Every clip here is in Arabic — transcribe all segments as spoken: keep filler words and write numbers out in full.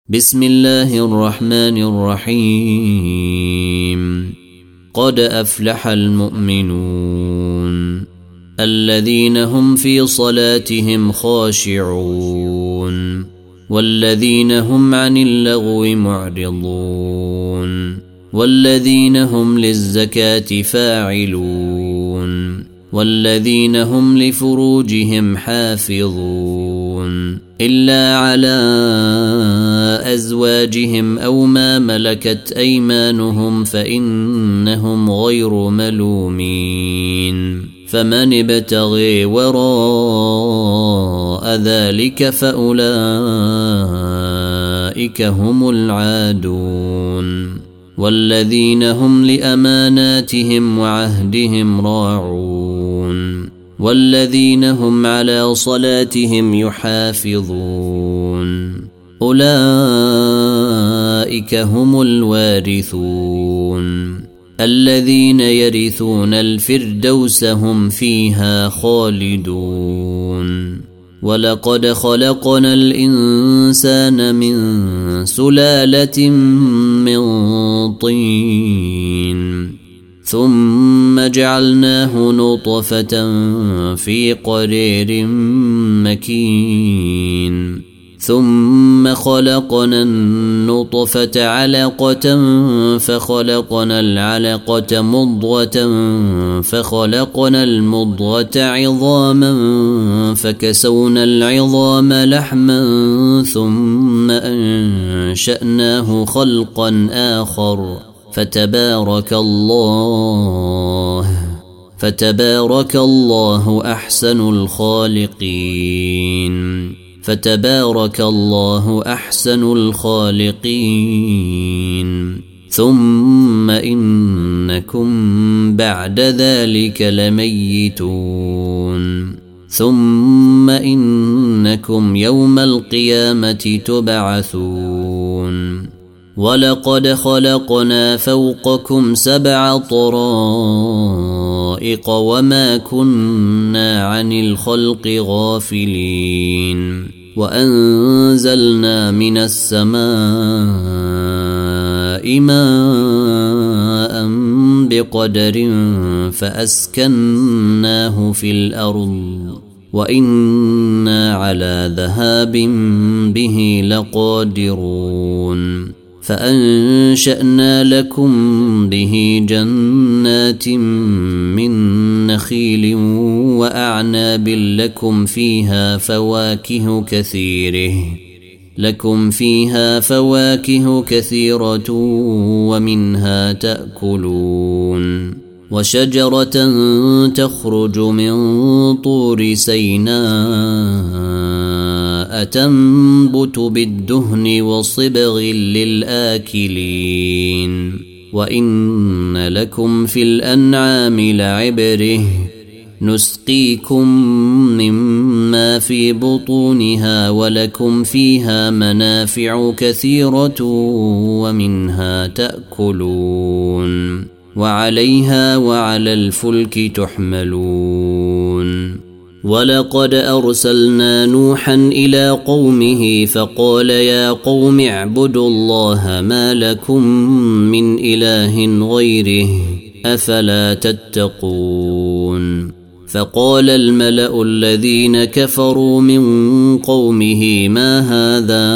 بسم الله الرحمن الرحيم. قد أفلح المؤمنون الذين هم في صلاتهم خاشعون والذين هم عن اللغو معرضون والذين هم للزكاة فاعلون والذين هم لفروجهم حافظون إلا على أزواجهم أو ما ملكت أيمانهم فإنهم غير ملومين. فمن ابتغي وراء ذلك فأولئك هم العادون والذين هم لأماناتهم وعهدهم راعون والذين هم على صلاتهم يحافظون أولئك هم الوارثون الذين يرثون الفردوس هم فيها خالدون. ولقد خلقنا الإنسان من سلالة من طين ثم جعلناه نطفة في قرير مكين ثم خلقنا النطفة علقة فخلقنا العلقة مضغة فخلقنا المضغة عظاما فكسونا العظام لحما ثم أنشأناه خلقا آخر فتبارك الله فتبارك الله أحسن الخالقين فتبارك الله أحسن الخالقين. ثم إنكم بعد ذلك لميتون ثم إنكم يوم القيامة تبعثون. ولقد خلقنا فوقكم سبع طرائق وما كنا عن الخلق غافلين وأنزلنا من السماء ماء بقدر فأسكناه في الأرض وإنا على ذهاب به لقادرون. فأنشأنا لكم به جنات من نخيل وأعناب لكم فيها فواكه كثيرة لكم فيها فواكه كثيرة ومنها تأكلون. وشجرة تخرج من طور سيناء تنبت بالدهن وصبغ للآكلين. وإن لكم في الأنعام لعبرة نسقيكم مما في بطونها ولكم فيها منافع كثيرة ومنها تأكلون وعليها وعلى الفلك تحملون. ولقد أرسلنا نوحا إلى قومه فقال يا قوم اعبدوا الله ما لكم من إله غيره أفلا تتقون. فقال الملأ الذين كفروا من قومه ما هذا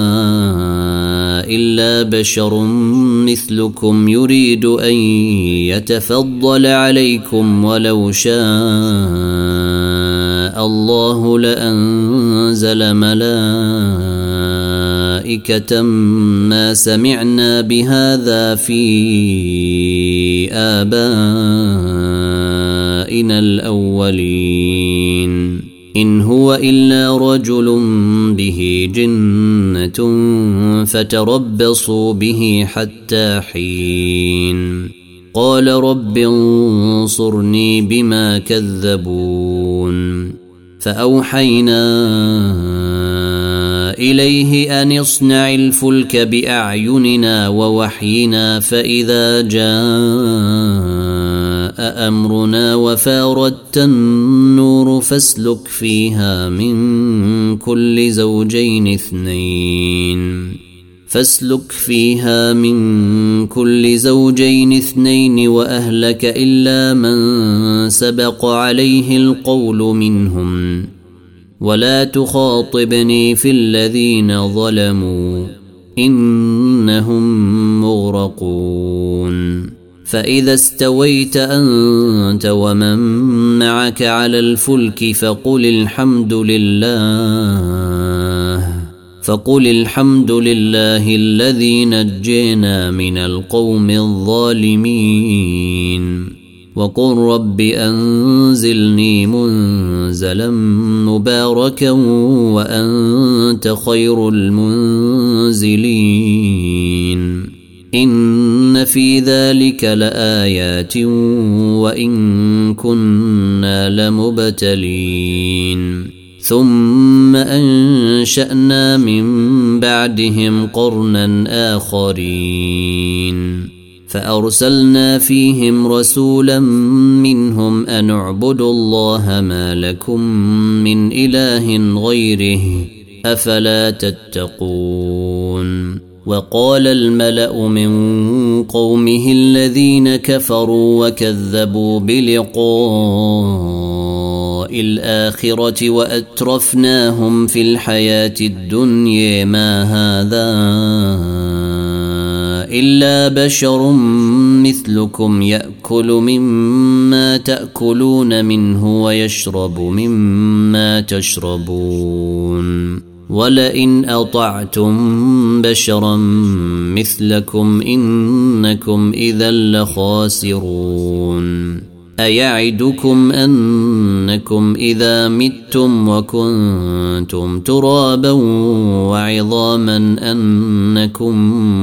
إلا بشر مثلكم يريد أن يتفضل عليكم ولو شاء الله لأنزل ملائكة ما سمعنا بهذا في آبائنا الأولين إن هو إلا رجل به جنة فتربصوا به حتى حين. قال رب انصرني بما كذبون. فأوحينا إليه أن اصنع الفلك بأعيننا ووحينا فإذا جاء أمرنا وفاردت النور فاسلك فيها من كل زوجين اثنين فاسلك فيها من كل زوجين اثنين وأهلك إلا من سبق عليه القول منهم ولا تخاطبني في الذين ظلموا إنهم مغرقون فإذا استويت أنت ومن معك على الفلك فقل الحمد لله فقل الحمد لله الذي نجينا من القوم الظالمين وقل رب أنزلني منزلا مباركا وأنت خير المنزلين إن في ذلك لآيات وإن كنا لمبتلين ثم أنشأنا من بعدهم قرنا آخرين فأرسلنا فيهم رسولا منهم أن اعبدوا الله ما لكم من إله غيره أفلا تتقون وقال الملأ من قومه الذين كفروا وكذبوا بلقاء الآخرة وأترفناهم في الحياة الدنيا ما هذا إلا بشر مثلكم يأكل مما تأكلون منه ويشرب مما تشربون ولئن أطعتم بشرا مثلكم إنكم إذا لخاسرون أيعدكم أنكم إذا متم وكنتم ترابا وعظاما أنكم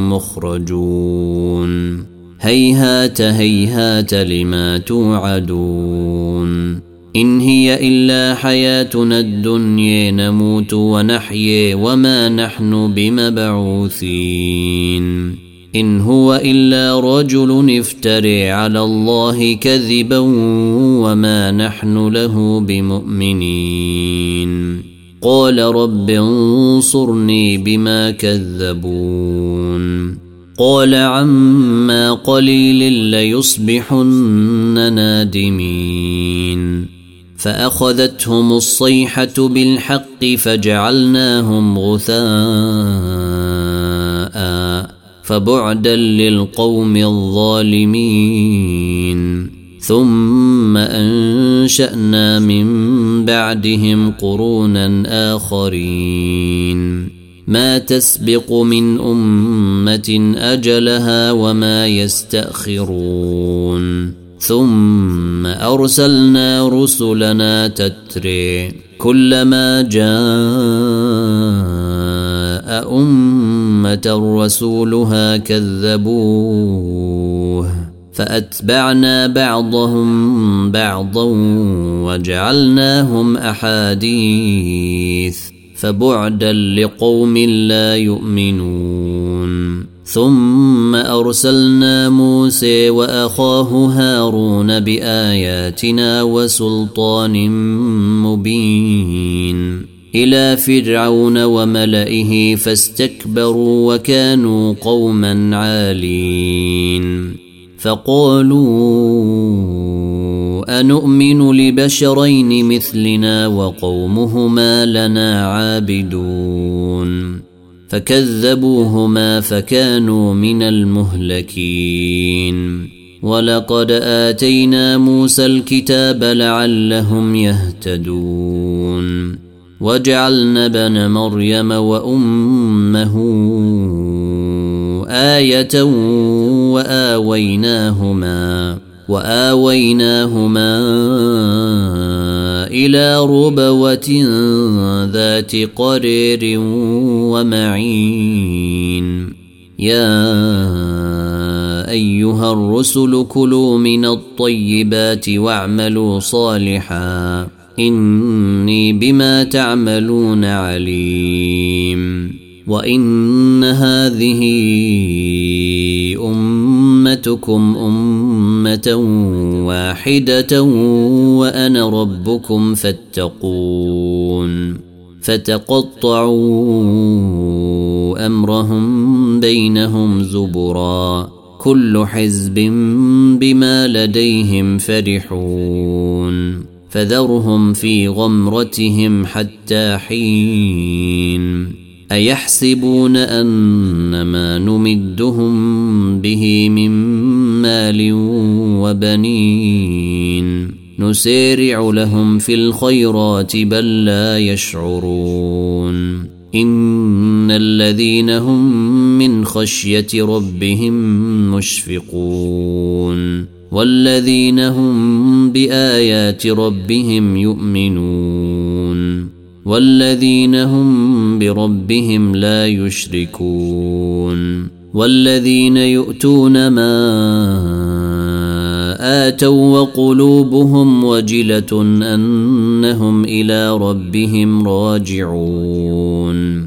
مخرجون هيهات هيهات لما توعدون إن هي إلا حياتنا الدنيا نموت ونحيي وما نحن بمبعوثين إن هو إلا رجل افتري على الله كذبا وما نحن له بمؤمنين قال رب انصرني بما كذبون قال عما قليل ليصبحن نادمين فأخذتهم الصيحة بالحق فجعلناهم غثاء فبعدا للقوم الظالمين ثم أنشأنا من بعدهم قرونا آخرين ما تسبق من أمة أجلها وما يستأخرون ثم أرسلنا رسلنا تتري كلما جاء أمة رسولها كذبوه فأتبعنا بعضهم بعضا وجعلناهم أحاديث فبعدا لقوم لا يؤمنون ثم أرسلنا موسى وأخاه هارون بآياتنا وسلطان مبين إلى فرعون وملئه فاستكبروا وكانوا قوما عالين فقالوا أنؤمن لبشرين مثلنا وقومهما لنا عابدون فكذبوهما فكانوا من المهلكين ولقد آتينا موسى الكتاب لعلهم يهتدون وجعلنا ابن مريم وأمه آية وآويناهما وآويناهما إلى ربوة ذات قرير ومعين يا أيها الرسل كلوا من الطيبات واعملوا صالحا إني بما تعملون عليم وإن هذه أمتكم أمة واحدة وأنا ربكم فاتقون فتقطعوا أمرهم بينهم زبرا كل حزب بما لديهم فرحون فذرهم في غمرتهم حتى حين أيحسبون أن ما نمدهم به من مال وبنين نسارع لهم في الخيرات بل لا يشعرون إن الذين هم من خشية ربهم مشفقون والذين هم بآيات ربهم يؤمنون والذين هم بربهم لا يشركون والذين يؤتون ما آتوا وقلوبهم وجلة أنهم إلى ربهم راجعون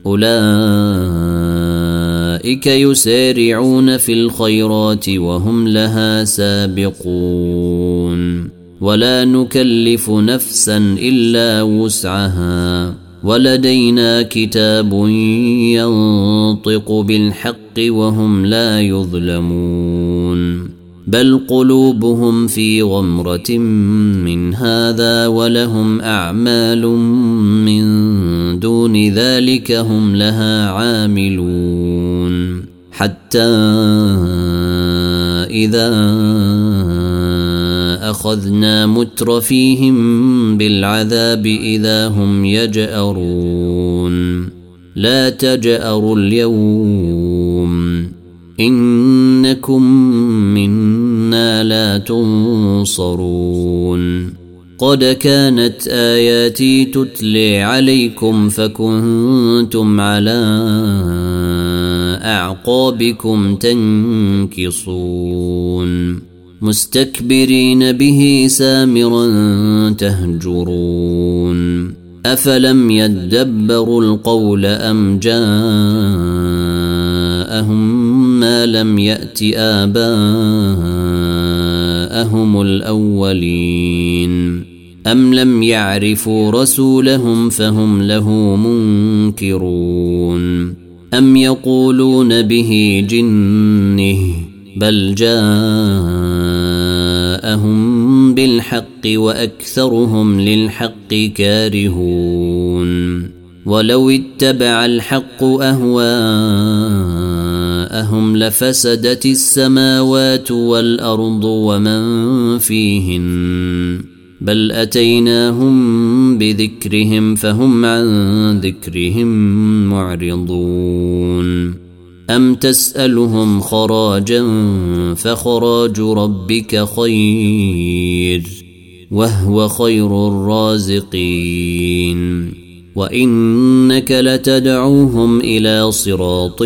أولئك يسارعون في الخيرات وهم لها سابقون ولا نكلف نفسا إلا وسعها ولدينا كتاب ينطق بالحق وهم لا يظلمون بل قلوبهم في غمرة من هذا ولهم أعمال من دون ذلك هم لها عاملون حتى إذا أخذنا مترفيهم بالعذاب إذا هم يجأرون لا تجأروا اليوم إنكم منا لا تنصرون قد كانت آياتي تتلي عليكم فكنتم على أعقابكم تنكصون مستكبرين به سامرا تهجرون أفلم يدبروا القول أم جاءهم ما لم يأت آباءهم الأولين أم لم يعرفوا رسولهم فهم له منكرون أم يقولون به جنه بل جاءهم بالحق وأكثرهم للحق كارهون ولو اتبع الحق أهواءهم لفسدت السماوات والأرض ومن فيهن بل أتيناهم بذكرهم فهم عن ذكرهم معرضون أم تسألهم خراجا فخراج ربك خير وهو خير الرازقين وإنك لتدعوهم إلى صراط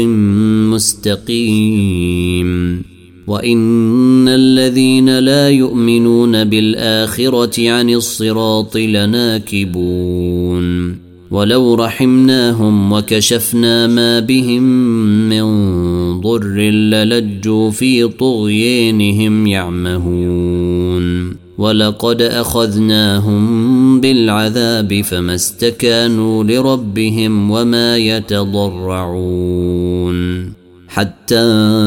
مستقيم وإن الذين لا يؤمنون بالآخرة عن الصراط لناكبون ولو رحمناهم وكشفنا ما بهم من ضر للجوا في طغيانهم يعمهون ولقد أخذناهم بالعذاب فما استكانوا لربهم وما يتضرعون حتى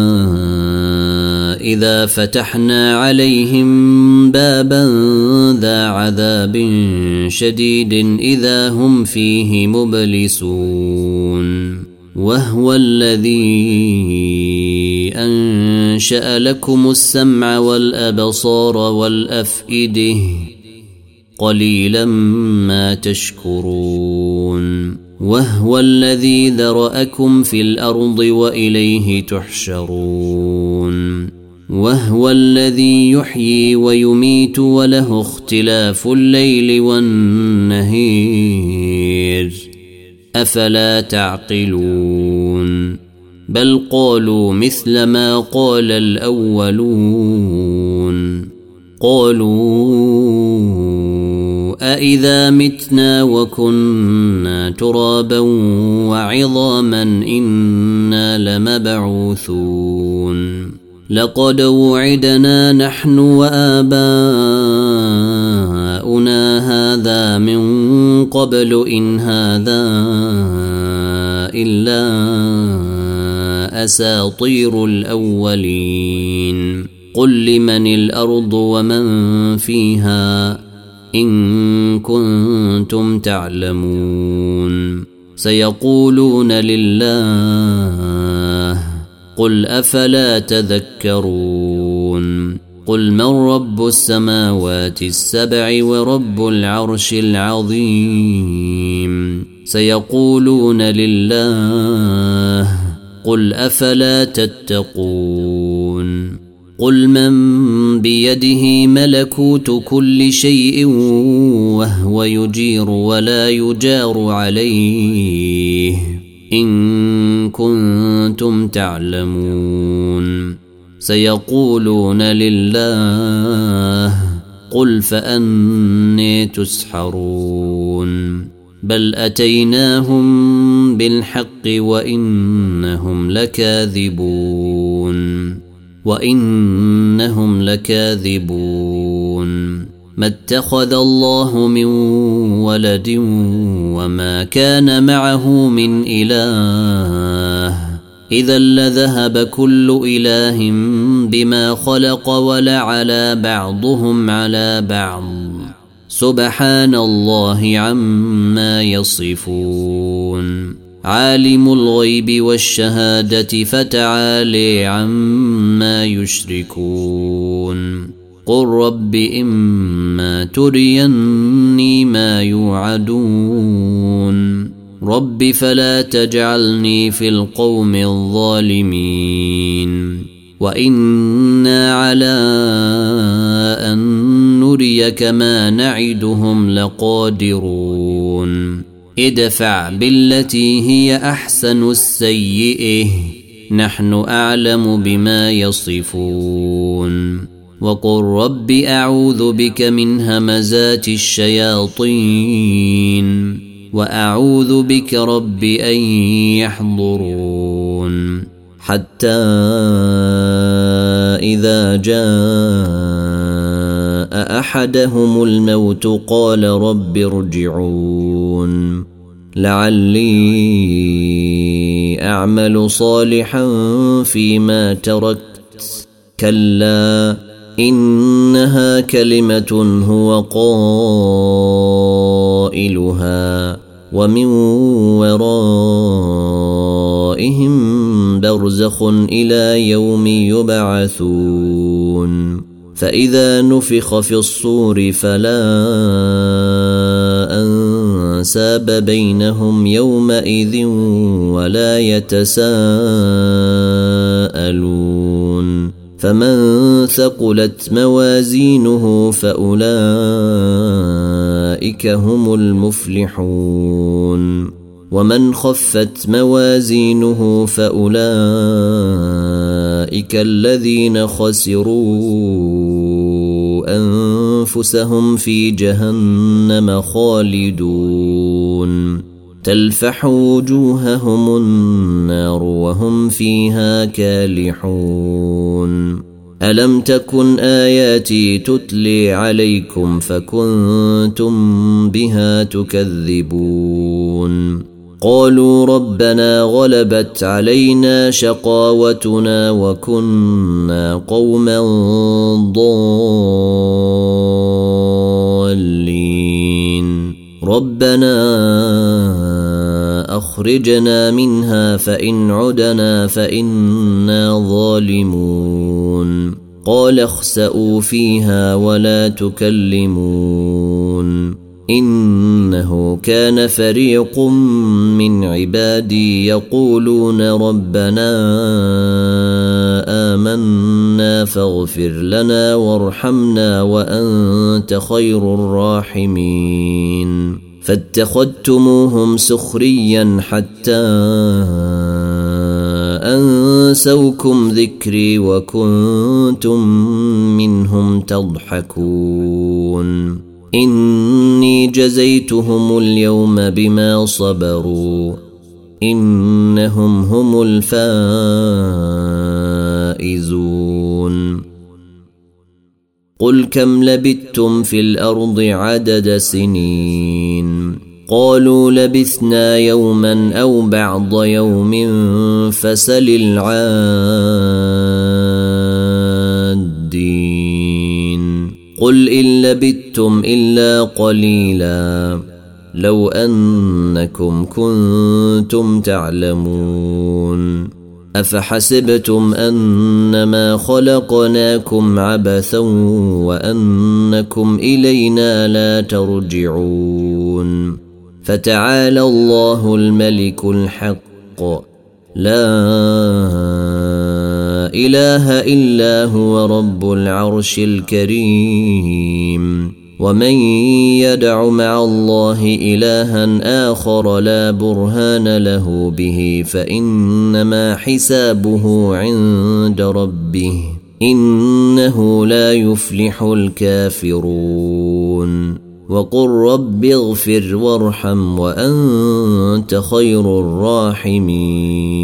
إذا فتحنا عليهم بابا ذا عذاب شديد إذا هم فيه مبلسون وهو الذي أنشأ لكم السمع والأبصار والأفئدة قليلا ما تشكرون وهو الذي ذرأكم في الأرض وإليه تحشرون وهو الذي يحيي ويميت وله اختلاف الليل والنهير أفلا تعقلون بل قالوا مثل ما قال الأولون قالوا أإذا متنا وكنا ترابا وعظاما إنا لمبعوثون لقد وعدنا نحن وآباؤنا هذا من قبل إن هذا إلا أساطير الأولين قل لمن الأرض ومن فيها إن كنتم تعلمون سيقولون لله قل أفلا تذكرون قل من رب السماوات السبع ورب العرش العظيم سيقولون لله قل أفلا تتقون قل من بيده ملكوت كل شيء وهو يجير ولا يجار عليه إن كنتم تعلمون سيقولون لله قل فأني تسحرون بل أتيناهم بالحق وإنهم لكاذبون وإنهم لكاذبون ما اتخذ الله من ولد وما كان معه من إله إذا لذهب كل إله بما خلق ولعلى بعضهم على بعض سبحان الله عما يصفون عالم الغيب والشهادة فتعالي عما يشركون قل رب إما تريني ما يوعدون رب فلا تجعلني في القوم الظالمين وإنا على أن نريك ما نعدهم لقادرون ادفع بالتي هي أحسن السيئة نحن أعلم بما يصفون وقل رب أعوذ بك من همزات الشياطين وأعوذ بك رب أن يحضرون حتى إذا جاء أحدهم الموت قال رب ارجعون لعلي أعمل صالحا فيما تركت كلا إنها كلمة هو قائلها ومن ورائهم برزخ إلى يوم يبعثون فإذا نفخ في الصور فلا أنساب بينهم يومئذ ولا يتساءلون فمن ثقلت موازينه فأولئك هم المفلحون ومن خفت موازينه فأولئك الذين خسروا أنفسهم في جهنم خالدون تلفح وجوههم النار وهم فيها كالحون ألم تكن آياتي تتلي عليكم فكنتم بها تكذبون قالوا ربنا غلبت علينا شقاوتنا وكنا قوما ضالين ربنا أخرجنا منها فإن عدنا فإنا ظالمون قال اخسئوا فيها ولا تكلمون إنه كان فريق من عبادي يقولون ربنا آمنا فاغفر لنا وارحمنا وأنت خير الراحمين فاتخذتموهم سخريا حتى أنسوكم ذكري وكنتم منهم تضحكون إني جزيتهم اليوم بما صبروا إنهم هم الفائزون قل كم لبثتم في الأرض عدد سنين قالوا لبثنا يوما أو بعض يوم فسل العادين قل إن لبثتم إلا قليلا لو أنكم كنتم تعلمون أفحسبتم أنما خلقناكم عبثا وأنكم إلينا لا ترجعون فتعالى الله الملك الحق لا إله إلا هو رب العرش الكريم ومن يدع مع الله إلها آخر لا برهان له به فإنما حسابه عند ربه إنه لا يفلح الكافرون وقل رب اغفر وارحم وأنت خير الراحمين